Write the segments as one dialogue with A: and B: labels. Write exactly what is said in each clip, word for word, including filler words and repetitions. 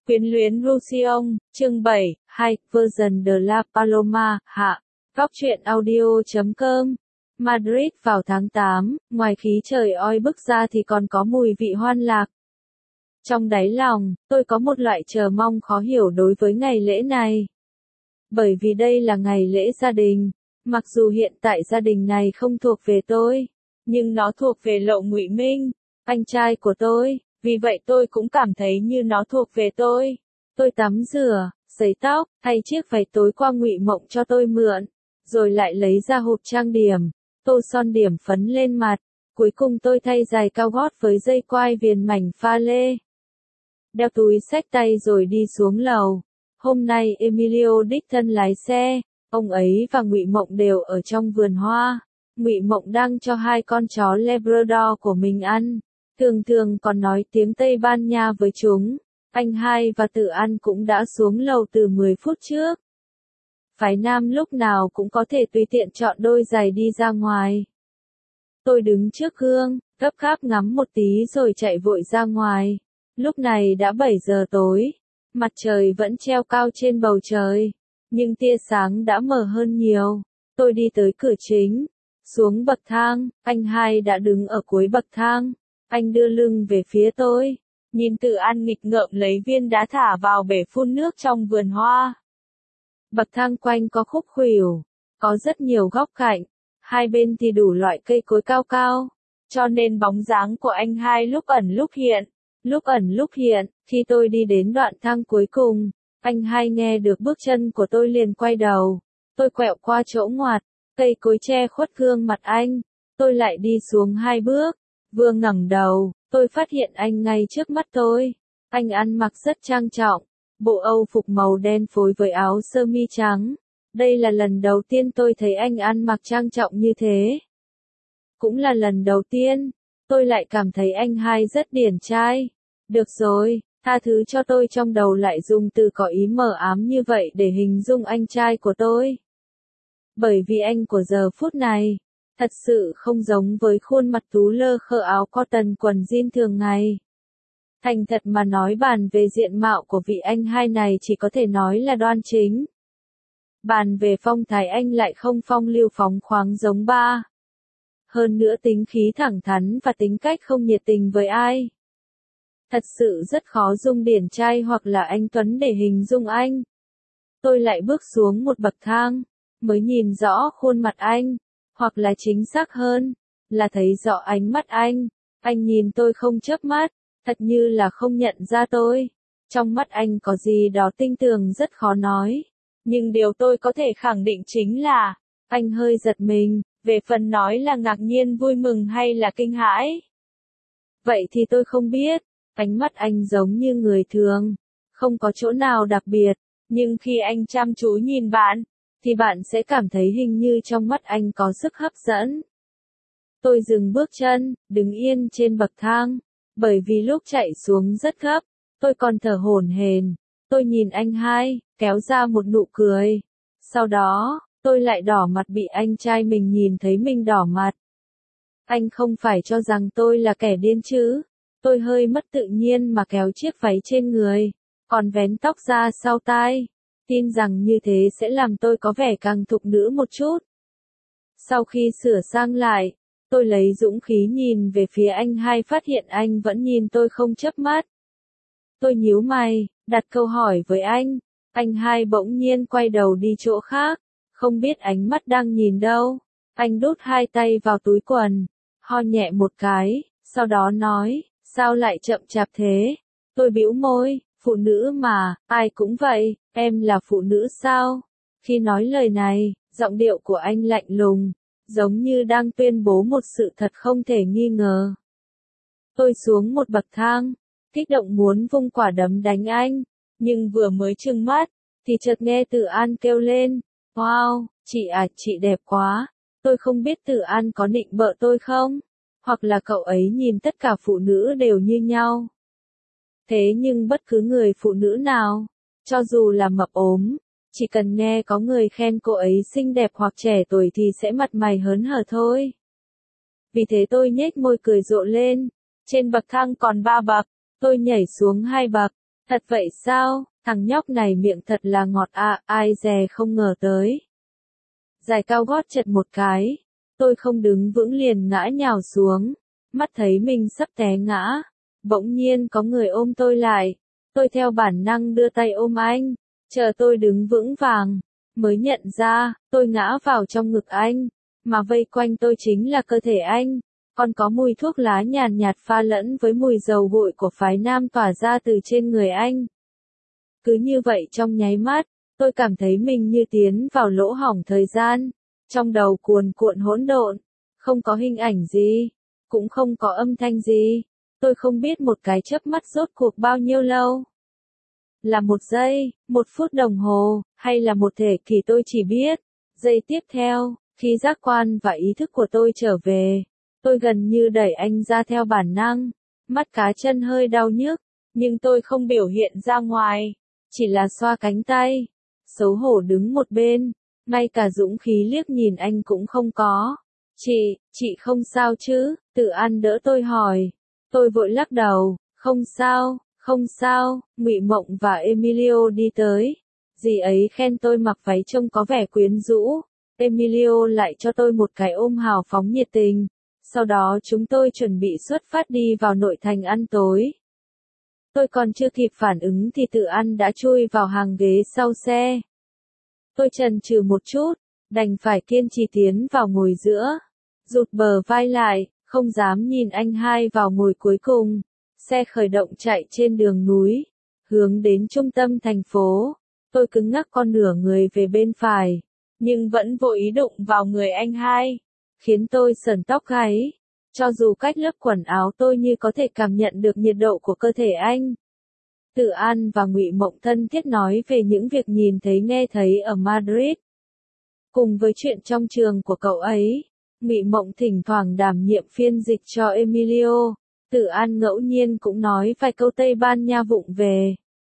A: Quyến luyến Roussillon, chương bảy, hai, version de la Paloma, hạ. Góc truyện audio chấm com. Madrid vào tháng tám, ngoài khí trời oi bức ra thì còn có mùi vị hoan lạc. Trong đáy lòng, tôi có một loại chờ mong khó hiểu đối với ngày lễ này. Bởi vì đây là ngày lễ gia đình, mặc dù hiện tại gia đình này không thuộc về tôi, nhưng nó thuộc về Lộ Ngụy Minh, anh trai của tôi. Vì vậy tôi cũng cảm thấy như nó thuộc về tôi. Tôi tắm rửa, sấy tóc, thay chiếc váy tối qua Ngụy Mộng cho tôi mượn, rồi lại lấy ra hộp trang điểm, tô son điểm phấn lên mặt. Cuối cùng tôi thay giày cao gót với dây quai viền mảnh pha lê. Đeo túi xách tay rồi đi xuống lầu. Hôm nay Emilio đích thân lái xe, ông ấy và Ngụy Mộng đều ở trong vườn hoa. Ngụy Mộng đang cho hai con chó Labrador của mình ăn. Thường thường còn nói tiếng Tây Ban Nha với chúng. Anh Hai và Tự An cũng đã xuống lầu từ mười phút trước. Phái nam lúc nào cũng có thể tùy tiện chọn đôi giày đi ra ngoài. Tôi đứng trước gương, gấp gáp ngắm một tí rồi chạy vội ra ngoài. Lúc này đã bảy giờ tối. Mặt trời vẫn treo cao trên bầu trời. Nhưng tia sáng đã mờ hơn nhiều. Tôi đi tới cửa chính. Xuống bậc thang, anh Hai đã đứng ở cuối bậc thang. Anh đưa lưng về phía tôi, nhìn Tự An nghịch ngợm lấy viên đá thả vào bể phun nước trong vườn hoa. Bậc thang quanh có khúc khuỷu, có rất nhiều góc cạnh, hai bên thì đủ loại cây cối cao cao, cho nên bóng dáng của anh Hai lúc ẩn lúc hiện, lúc ẩn lúc hiện. Khi tôi đi đến đoạn thang cuối cùng, anh Hai nghe được bước chân của tôi liền quay đầu. Tôi quẹo qua chỗ ngoặt, cây cối che khuất gương mặt anh, tôi lại đi xuống hai bước. Vừa ngẩng đầu, tôi phát hiện anh ngay trước mắt tôi. Anh ăn mặc rất trang trọng, bộ Âu phục màu đen phối với áo sơ mi trắng. Đây là lần đầu tiên tôi thấy anh ăn mặc trang trọng như thế. Cũng là lần đầu tiên, tôi lại cảm thấy anh Hai rất điển trai. Được rồi, tha thứ cho tôi trong đầu lại dùng từ có ý mờ ám như vậy để hình dung anh trai của tôi. Bởi vì anh của giờ phút này thật sự không giống với khuôn mặt tú lơ khơ áo cotton quần jean thường ngày. Thành thật mà nói, bàn về diện mạo của vị anh Hai này chỉ có thể nói là đoan chính. Bàn về phong thái anh lại không phong lưu phóng khoáng giống ba. Hơn nữa tính khí thẳng thắn và tính cách không nhiệt tình với ai. Thật sự rất khó dùng điển trai hoặc là anh Tuấn để hình dung anh. Tôi lại bước xuống một bậc thang, mới nhìn rõ khuôn mặt anh. Hoặc là chính xác hơn, là thấy rõ ánh mắt anh. Anh nhìn tôi không chớp mắt, thật như là không nhận ra tôi. Trong mắt anh có gì đó tinh tường rất khó nói. Nhưng điều tôi có thể khẳng định chính là, anh hơi giật mình, về phần nói là ngạc nhiên vui mừng hay là kinh hãi. Vậy thì tôi không biết, ánh mắt anh giống như người thường, không có chỗ nào đặc biệt, nhưng khi anh chăm chú nhìn bạn, thì bạn sẽ cảm thấy hình như trong mắt anh có sức hấp dẫn. Tôi dừng bước chân, đứng yên trên bậc thang, bởi vì lúc chạy xuống rất gấp, tôi còn thở hổn hển. Tôi nhìn anh Hai, kéo ra một nụ cười. Sau đó, tôi lại đỏ mặt bị anh trai mình nhìn thấy mình đỏ mặt. Anh không phải cho rằng tôi là kẻ điên chứ? Tôi hơi mất tự nhiên mà kéo chiếc váy trên người, còn vén tóc ra sau tai. Tin rằng như thế sẽ làm tôi có vẻ càng thục nữ một chút. Sau khi sửa sang lại, tôi lấy dũng khí nhìn về phía anh Hai, phát hiện anh vẫn nhìn tôi không chớp mắt. Tôi nhíu mày, đặt câu hỏi với anh. Anh Hai bỗng nhiên quay đầu đi chỗ khác, không biết ánh mắt đang nhìn đâu. Anh đút hai tay vào túi quần, ho nhẹ một cái, sau đó nói, sao lại chậm chạp thế? Tôi bĩu môi, phụ nữ mà, ai cũng vậy, em là phụ nữ sao? Khi nói lời này, giọng điệu của anh lạnh lùng, giống như đang tuyên bố một sự thật không thể nghi ngờ. Tôi xuống một bậc thang, kích động muốn vung quả đấm đánh anh, nhưng vừa mới trừng mắt, thì chợt nghe Tự An kêu lên, wow, chị à, chị đẹp quá. Tôi không biết Tự An có định bợ tôi không? Hoặc là cậu ấy nhìn tất cả phụ nữ đều như nhau. Thế nhưng bất cứ người phụ nữ nào, cho dù là mập ốm, chỉ cần nghe có người khen cô ấy xinh đẹp hoặc trẻ tuổi thì sẽ mặt mày hớn hở thôi. Vì thế tôi nhếch môi cười rộ lên. Trên bậc thang còn ba bậc, tôi nhảy xuống hai bậc, Thật vậy sao, thằng nhóc này miệng thật là ngọt à, ai dè không ngờ tới. Giày cao gót chật một cái, tôi không đứng vững liền ngã nhào xuống, mắt thấy mình sắp té ngã. Bỗng nhiên có người ôm tôi lại, tôi theo bản năng đưa tay ôm anh, chờ tôi đứng vững vàng, mới nhận ra, tôi ngã vào trong ngực anh, mà vây quanh tôi chính là cơ thể anh, còn có mùi thuốc lá nhàn nhạt pha lẫn với mùi dầu gội của phái nam tỏa ra từ trên người anh. Cứ như vậy trong nháy mắt, tôi cảm thấy mình như tiến vào lỗ hổng thời gian, trong đầu cuồn cuộn hỗn độn, không có hình ảnh gì, cũng không có âm thanh gì. Tôi không biết một cái chớp mắt rốt cuộc bao nhiêu lâu. Là một giây, một phút đồng hồ, hay là một thế kỷ tôi chỉ biết. Giây tiếp theo, khi giác quan và ý thức của tôi trở về, tôi gần như đẩy anh ra theo bản năng. Mắt cá chân hơi đau nhức, nhưng tôi không biểu hiện ra ngoài, chỉ là xoa cánh tay, xấu hổ đứng một bên, ngay cả dũng khí liếc nhìn anh cũng không có. Chị, chị không sao chứ? Tự An đỡ tôi hỏi. Tôi vội lắc đầu, không sao, không sao. Ngụy Mộng và Emilio đi tới. Dì ấy khen tôi mặc váy trông có vẻ quyến rũ. Emilio lại cho tôi một cái ôm hào phóng nhiệt tình. Sau đó chúng tôi chuẩn bị xuất phát đi vào nội thành ăn tối. Tôi còn chưa kịp phản ứng thì Tự An đã chui vào hàng ghế sau xe. Tôi chần chừ một chút, đành phải kiên trì tiến vào ngồi giữa. Rụt bờ vai lại, không dám nhìn anh hai vào ngồi cuối cùng. Xe khởi động chạy trên đường núi, hướng đến trung tâm thành phố. Tôi cứng ngắc con nửa người về bên phải, nhưng vẫn vô ý đụng vào người anh hai, khiến tôi sởn tóc gáy. Cho dù cách lớp quần áo tôi như có thể cảm nhận được nhiệt độ của cơ thể anh. Tự An và Ngụy Mộng thân thiết nói về những việc nhìn thấy nghe thấy ở Madrid. Cùng với chuyện trong trường của cậu ấy, Ngụy Mộng thỉnh thoảng đảm nhiệm phiên dịch cho Emilio. Tự An ngẫu nhiên cũng nói vài câu Tây Ban Nha vụng về.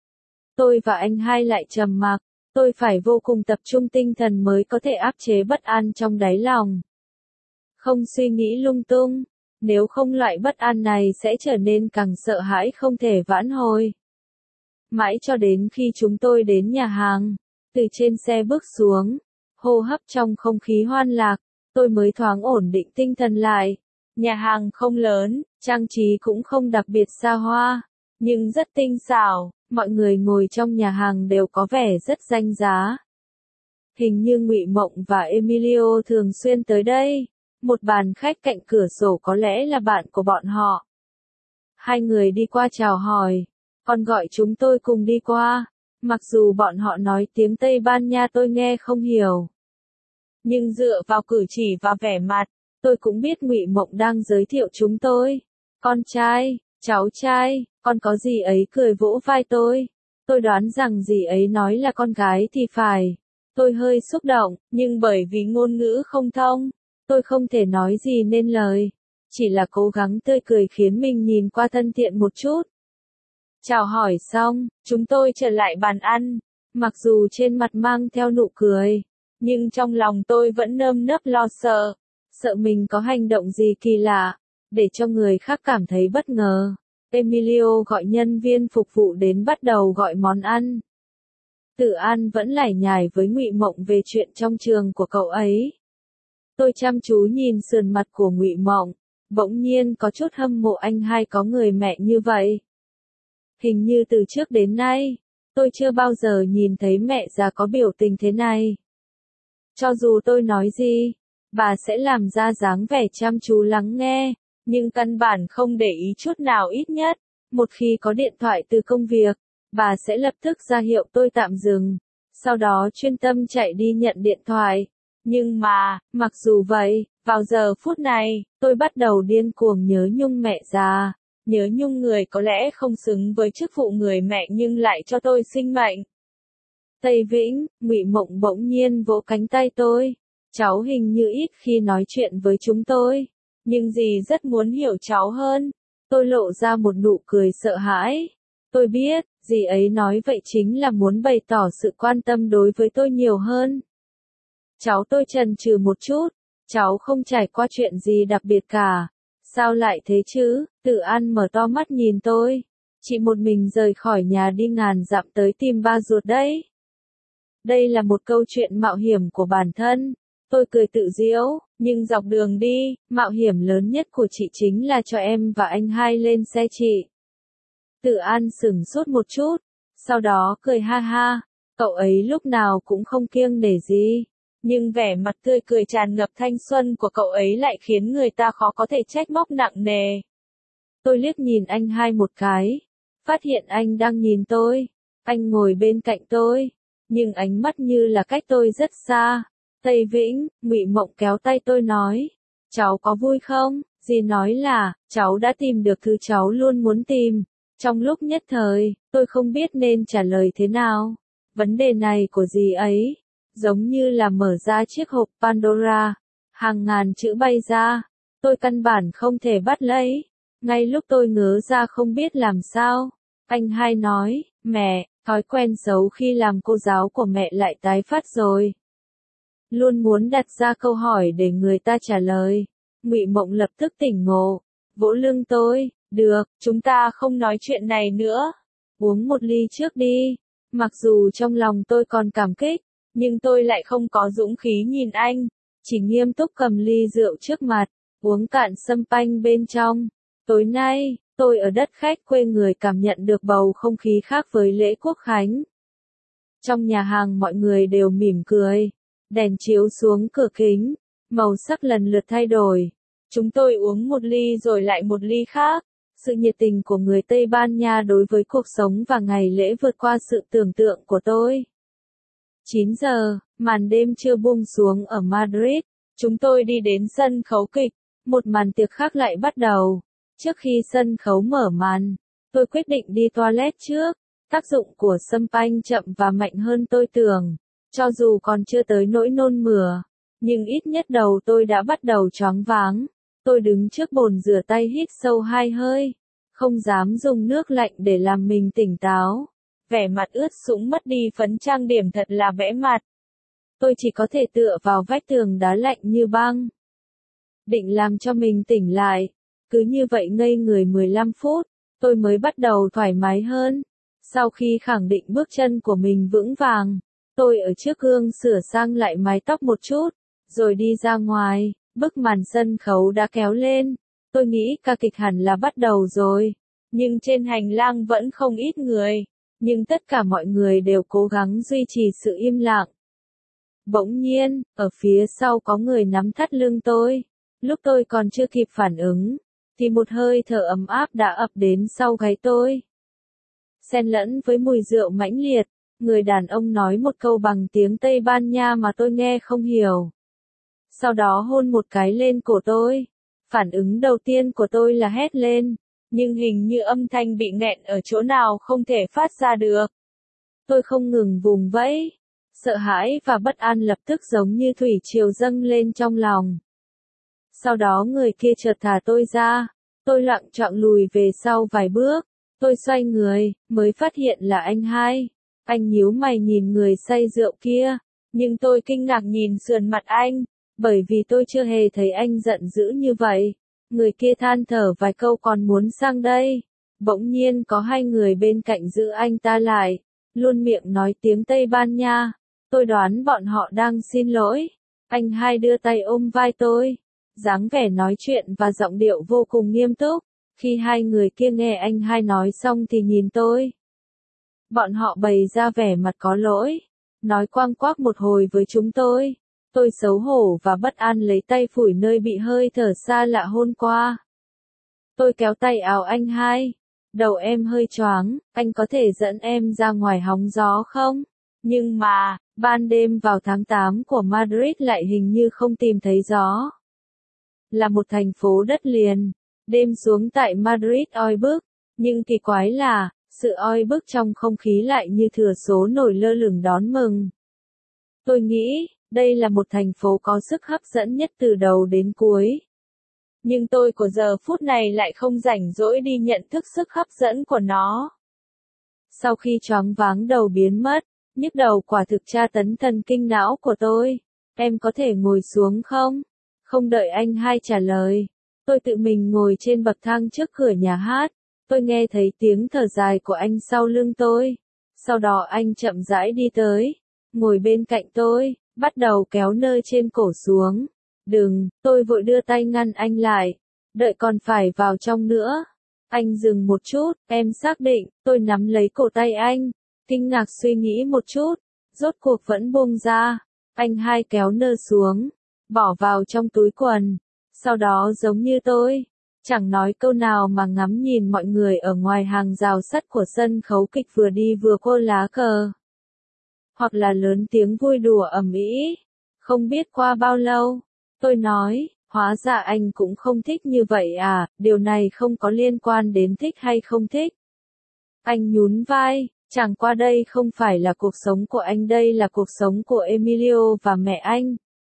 A: Tôi và anh hai lại trầm mặc, tôi phải vô cùng tập trung tinh thần mới có thể áp chế bất an trong đáy lòng. Không suy nghĩ lung tung, nếu không loại bất an này sẽ trở nên càng sợ hãi không thể vãn hồi. Mãi cho đến khi chúng tôi đến nhà hàng, từ trên xe bước xuống, hô hấp trong không khí hoan lạc, tôi mới thoáng ổn định tinh thần lại. Nhà hàng không lớn, trang trí cũng không đặc biệt xa hoa, nhưng rất tinh xảo, mọi người ngồi trong nhà hàng đều có vẻ rất danh giá. Hình như Ngụy Mộng và Emilio thường xuyên tới đây, một bàn khách cạnh cửa sổ có lẽ là bạn của bọn họ. Hai người đi qua chào hỏi, còn gọi chúng tôi cùng đi qua, mặc dù bọn họ nói tiếng Tây Ban Nha tôi nghe không hiểu. Nhưng dựa vào cử chỉ và vẻ mặt, tôi cũng biết Ngụy Mộng đang giới thiệu chúng tôi. Con trai, cháu trai, con có dì ấy cười vỗ vai tôi. Tôi đoán rằng dì ấy nói là con gái thì phải. Tôi hơi xúc động, nhưng bởi vì ngôn ngữ không thông, tôi không thể nói gì nên lời. Chỉ là cố gắng tươi cười khiến mình nhìn qua thân thiện một chút. Chào hỏi xong, chúng tôi trở lại bàn ăn. Mặc dù trên mặt mang theo nụ cười, nhưng trong lòng tôi vẫn nơm nớp lo sợ. Sợ mình có hành động gì kỳ lạ, để cho người khác cảm thấy bất ngờ. Emilio gọi nhân viên phục vụ đến bắt đầu gọi món ăn. Tự An vẫn lải nhải với Ngụy Mộng về chuyện trong trường của cậu ấy. Tôi chăm chú nhìn sườn mặt của Ngụy Mộng, bỗng nhiên có chút hâm mộ anh hai có người mẹ như vậy. Hình như từ trước đến nay, tôi chưa bao giờ nhìn thấy mẹ già có biểu tình thế này. Cho dù tôi nói gì, bà sẽ làm ra dáng vẻ chăm chú lắng nghe, nhưng căn bản không để ý chút nào, ít nhất. Một khi có điện thoại từ công việc, bà sẽ lập tức ra hiệu tôi tạm dừng, sau đó chuyên tâm chạy đi nhận điện thoại. Nhưng mà, mặc dù vậy, vào giờ phút này, tôi bắt đầu điên cuồng nhớ nhung mẹ già, nhớ nhung người có lẽ không xứng với chức vụ người mẹ nhưng lại cho tôi sinh mệnh. Tây Vĩnh, Ngụy Mộng bỗng nhiên vỗ cánh tay tôi. Cháu hình như ít khi nói chuyện với chúng tôi, nhưng dì rất muốn hiểu cháu hơn. Tôi lộ ra một nụ cười sợ hãi. Tôi biết, dì ấy nói vậy chính là muốn bày tỏ sự quan tâm đối với tôi nhiều hơn. Cháu tôi chần chừ một chút, cháu không trải qua chuyện gì đặc biệt cả. Sao lại thế chứ? Tự An mở to mắt nhìn tôi. Chị một mình rời khỏi nhà đi ngàn dặm tới tìm ba ruột đấy. Đây là một câu chuyện mạo hiểm của bản thân. Tôi cười tự giễu, nhưng dọc đường đi, mạo hiểm lớn nhất của chị chính là cho em và anh hai lên xe chị. Tự An sửng sốt một chút, sau đó cười ha ha, cậu ấy lúc nào cũng không kiêng nể gì. Nhưng vẻ mặt tươi cười tràn ngập thanh xuân của cậu ấy lại khiến người ta khó có thể trách móc nặng nề. Tôi liếc nhìn anh hai một cái, phát hiện anh đang nhìn tôi. Anh ngồi bên cạnh tôi, nhưng ánh mắt như là cách tôi rất xa. Tây Vĩnh, Ngụy Mộng kéo tay tôi nói, cháu có vui không? Dì nói là, cháu đã tìm được thứ cháu luôn muốn tìm. Trong lúc nhất thời, tôi không biết nên trả lời thế nào. Vấn đề này của dì ấy, giống như là mở ra chiếc hộp Pandora. Hàng ngàn chữ bay ra, tôi căn bản không thể bắt lấy. Ngay lúc tôi ngớ ra không biết làm sao, anh hai nói, mẹ, thói quen xấu khi làm cô giáo của mẹ lại tái phát rồi. Luôn muốn đặt ra câu hỏi để người ta trả lời. Ngụy Mộng lập tức tỉnh ngộ, vỗ lưng tôi, được, chúng ta không nói chuyện này nữa. Uống một ly trước đi. Mặc dù trong lòng tôi còn cảm kích, nhưng tôi lại không có dũng khí nhìn anh, chỉ nghiêm túc cầm ly rượu trước mặt, uống cạn sâm panh bên trong. Tối nay, tôi ở đất khách quê người cảm nhận được bầu không khí khác với lễ quốc khánh. Trong nhà hàng mọi người đều mỉm cười, đèn chiếu xuống cửa kính, màu sắc lần lượt thay đổi. Chúng tôi uống một ly rồi lại một ly khác. Sự nhiệt tình của người Tây Ban Nha đối với cuộc sống và ngày lễ vượt qua sự tưởng tượng của tôi. chín giờ, màn đêm chưa buông xuống ở Madrid. Chúng tôi đi đến sân khấu kịch, một màn tiệc khác lại bắt đầu. Trước khi sân khấu mở màn, tôi quyết định đi toilet trước. Tác dụng của sâm panh chậm và mạnh hơn tôi tưởng. Cho dù còn chưa tới nỗi nôn mửa, nhưng ít nhất đầu tôi đã bắt đầu choáng váng. Tôi đứng trước bồn rửa tay hít sâu hai hơi, không dám dùng nước lạnh để làm mình tỉnh táo. Vẻ mặt ướt sũng mất đi phấn trang điểm thật là bẽ mặt. Tôi chỉ có thể tựa vào vách tường đá lạnh như băng. Định làm cho mình tỉnh lại. Cứ như vậy ngây người mười lăm phút, tôi mới bắt đầu thoải mái hơn. Sau khi khẳng định bước chân của mình vững vàng, tôi ở trước gương sửa sang lại mái tóc một chút, rồi đi ra ngoài. Bức màn sân khấu đã kéo lên. Tôi nghĩ ca kịch hẳn là bắt đầu rồi. Nhưng trên hành lang vẫn không ít người. Nhưng tất cả mọi người đều cố gắng duy trì sự im lặng. Bỗng nhiên, ở phía sau có người nắm thắt lưng tôi. Lúc tôi còn chưa kịp phản ứng, thì một hơi thở ấm áp đã ập đến sau gáy tôi. Xen lẫn với mùi rượu mãnh liệt, người đàn ông nói một câu bằng tiếng Tây Ban Nha mà tôi nghe không hiểu. Sau đó hôn một cái lên cổ tôi. Phản ứng đầu tiên của tôi là hét lên, nhưng hình như âm thanh bị nghẹn ở chỗ nào không thể phát ra được. Tôi không ngừng vùng vẫy. Sợ hãi và bất an lập tức giống như thủy triều dâng lên trong lòng. Sau đó người kia chợt thả tôi ra. Tôi loạng choạng lùi về sau vài bước. Tôi xoay người, mới phát hiện là anh hai. Anh nhíu mày nhìn người say rượu kia, nhưng tôi kinh ngạc nhìn sườn mặt anh. Bởi vì tôi chưa hề thấy anh giận dữ như vậy. Người kia than thở vài câu còn muốn sang đây. Bỗng nhiên có hai người bên cạnh giữ anh ta lại. Luôn miệng nói tiếng Tây Ban Nha. Tôi đoán bọn họ đang xin lỗi. Anh hai đưa tay ôm vai tôi. Dáng vẻ nói chuyện và giọng điệu vô cùng nghiêm túc. Khi hai người kia nghe anh hai nói xong thì nhìn tôi. Bọn họ bày ra vẻ mặt có lỗi. Nói quang quác một hồi với chúng tôi. Tôi xấu hổ và bất an lấy tay phủi nơi bị hơi thở xa lạ hôn qua. Tôi kéo tay áo anh hai. Đầu em hơi choáng, anh có thể dẫn em ra ngoài hóng gió không? Nhưng mà, ban đêm vào tháng tám của Madrid lại hình như không tìm thấy gió. Là một thành phố đất liền, đêm xuống tại Madrid oi bức, nhưng kỳ quái là, sự oi bức trong không khí lại như thừa số nổi lơ lửng đón mừng. Tôi nghĩ, đây là một thành phố có sức hấp dẫn nhất từ đầu đến cuối. Nhưng tôi của giờ phút này lại không rảnh rỗi đi nhận thức sức hấp dẫn của nó. Sau khi choáng váng đầu biến mất, nhức đầu quả thực tra tấn thần kinh não của tôi. Em có thể ngồi xuống không? Không đợi anh hai trả lời. Tôi tự mình ngồi trên bậc thang trước cửa nhà hát. Tôi nghe thấy tiếng thở dài của anh sau lưng tôi. Sau đó anh chậm rãi đi tới, ngồi bên cạnh tôi, bắt đầu kéo nơi trên cổ xuống. Đừng, tôi vội đưa tay ngăn anh lại. Đợi còn phải vào trong nữa. Anh dừng một chút, em xác định, tôi nắm lấy cổ tay anh. Kinh ngạc suy nghĩ một chút, rốt cuộc vẫn buông ra. Anh hai kéo nơ xuống, bỏ vào trong túi quần. Sau đó giống như tôi, chẳng nói câu nào mà ngắm nhìn mọi người ở ngoài hàng rào sắt của sân khấu kịch vừa đi vừa cô lá cờ. Hoặc là lớn tiếng vui đùa ầm ĩ. Không biết qua bao lâu, tôi nói, hóa ra anh cũng không thích như vậy à, điều này không có liên quan đến thích hay không thích. Anh nhún vai, chẳng qua đây không phải là cuộc sống của anh, đây là cuộc sống của Emilio và mẹ anh.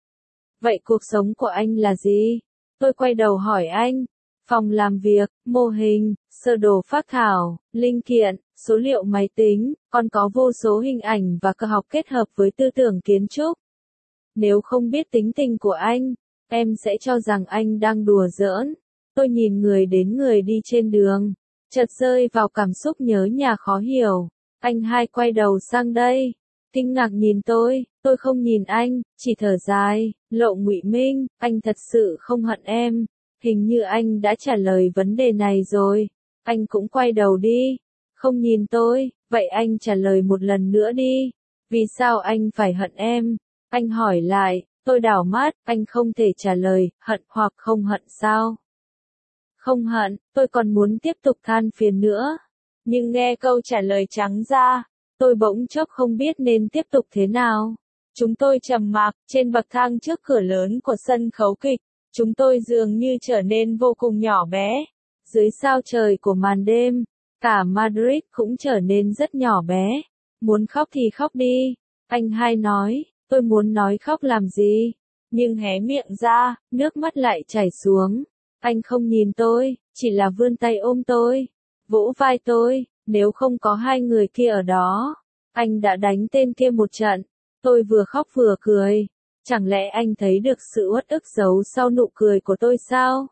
A: Vậy cuộc sống của anh là gì? Tôi quay đầu hỏi anh. Phòng làm việc, mô hình, sơ đồ phác thảo, linh kiện, số liệu máy tính, còn có vô số hình ảnh và cơ học kết hợp với tư tưởng kiến trúc. Nếu không biết tính tình của anh, em sẽ cho rằng anh đang đùa giỡn. Tôi nhìn người đến người đi trên đường, chợt rơi vào cảm xúc nhớ nhà khó hiểu. Anh hai quay đầu sang đây, kinh ngạc nhìn tôi, tôi không nhìn anh, chỉ thở dài, lộ ngụy minh, anh thật sự không hận em. Hình như anh đã trả lời vấn đề này rồi. Anh cũng quay đầu đi, không nhìn tôi, vậy anh trả lời một lần nữa đi. Vì sao anh phải hận em? Anh hỏi lại, tôi đảo mắt, anh không thể trả lời, hận hoặc không hận sao? Không hận, tôi còn muốn tiếp tục than phiền nữa. Nhưng nghe câu trả lời trắng ra, tôi bỗng chốc không biết nên tiếp tục thế nào. Chúng tôi trầm mặc, trên bậc thang trước cửa lớn của sân khấu kịch. Chúng tôi dường như trở nên vô cùng nhỏ bé. Dưới sao trời của màn đêm, cả Madrid cũng trở nên rất nhỏ bé. Muốn khóc thì khóc đi. Anh hai nói, tôi muốn nói khóc làm gì. Nhưng hé miệng ra, nước mắt lại chảy xuống. Anh không nhìn tôi, chỉ là vươn tay ôm tôi. Vỗ vai tôi, nếu không có hai người kia ở đó. Anh đã đánh tên kia một trận. Tôi vừa khóc vừa cười. Chẳng lẽ anh thấy được sự uất ức giấu sau nụ cười của tôi sao?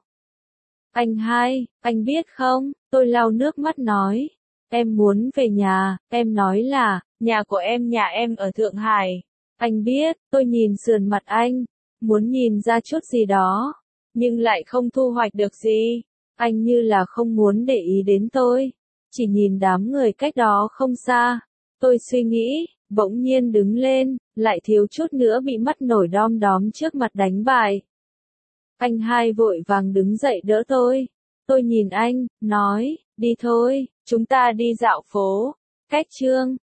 A: Anh hai, anh biết không, tôi lau nước mắt nói. Em muốn về nhà, em nói là, nhà của em nhà em ở Thượng Hải. Anh biết, tôi nhìn sườn mặt anh, muốn nhìn ra chút gì đó, nhưng lại không thu hoạch được gì. Anh như là không muốn để ý đến tôi, chỉ nhìn đám người cách đó không xa. Tôi suy nghĩ, bỗng nhiên đứng lên, lại thiếu chút nữa bị mắt nổi đom đóm trước mặt đánh bại. Anh hai vội vàng đứng dậy đỡ tôi. Tôi nhìn anh, nói, đi thôi, chúng ta đi dạo phố. Cách chương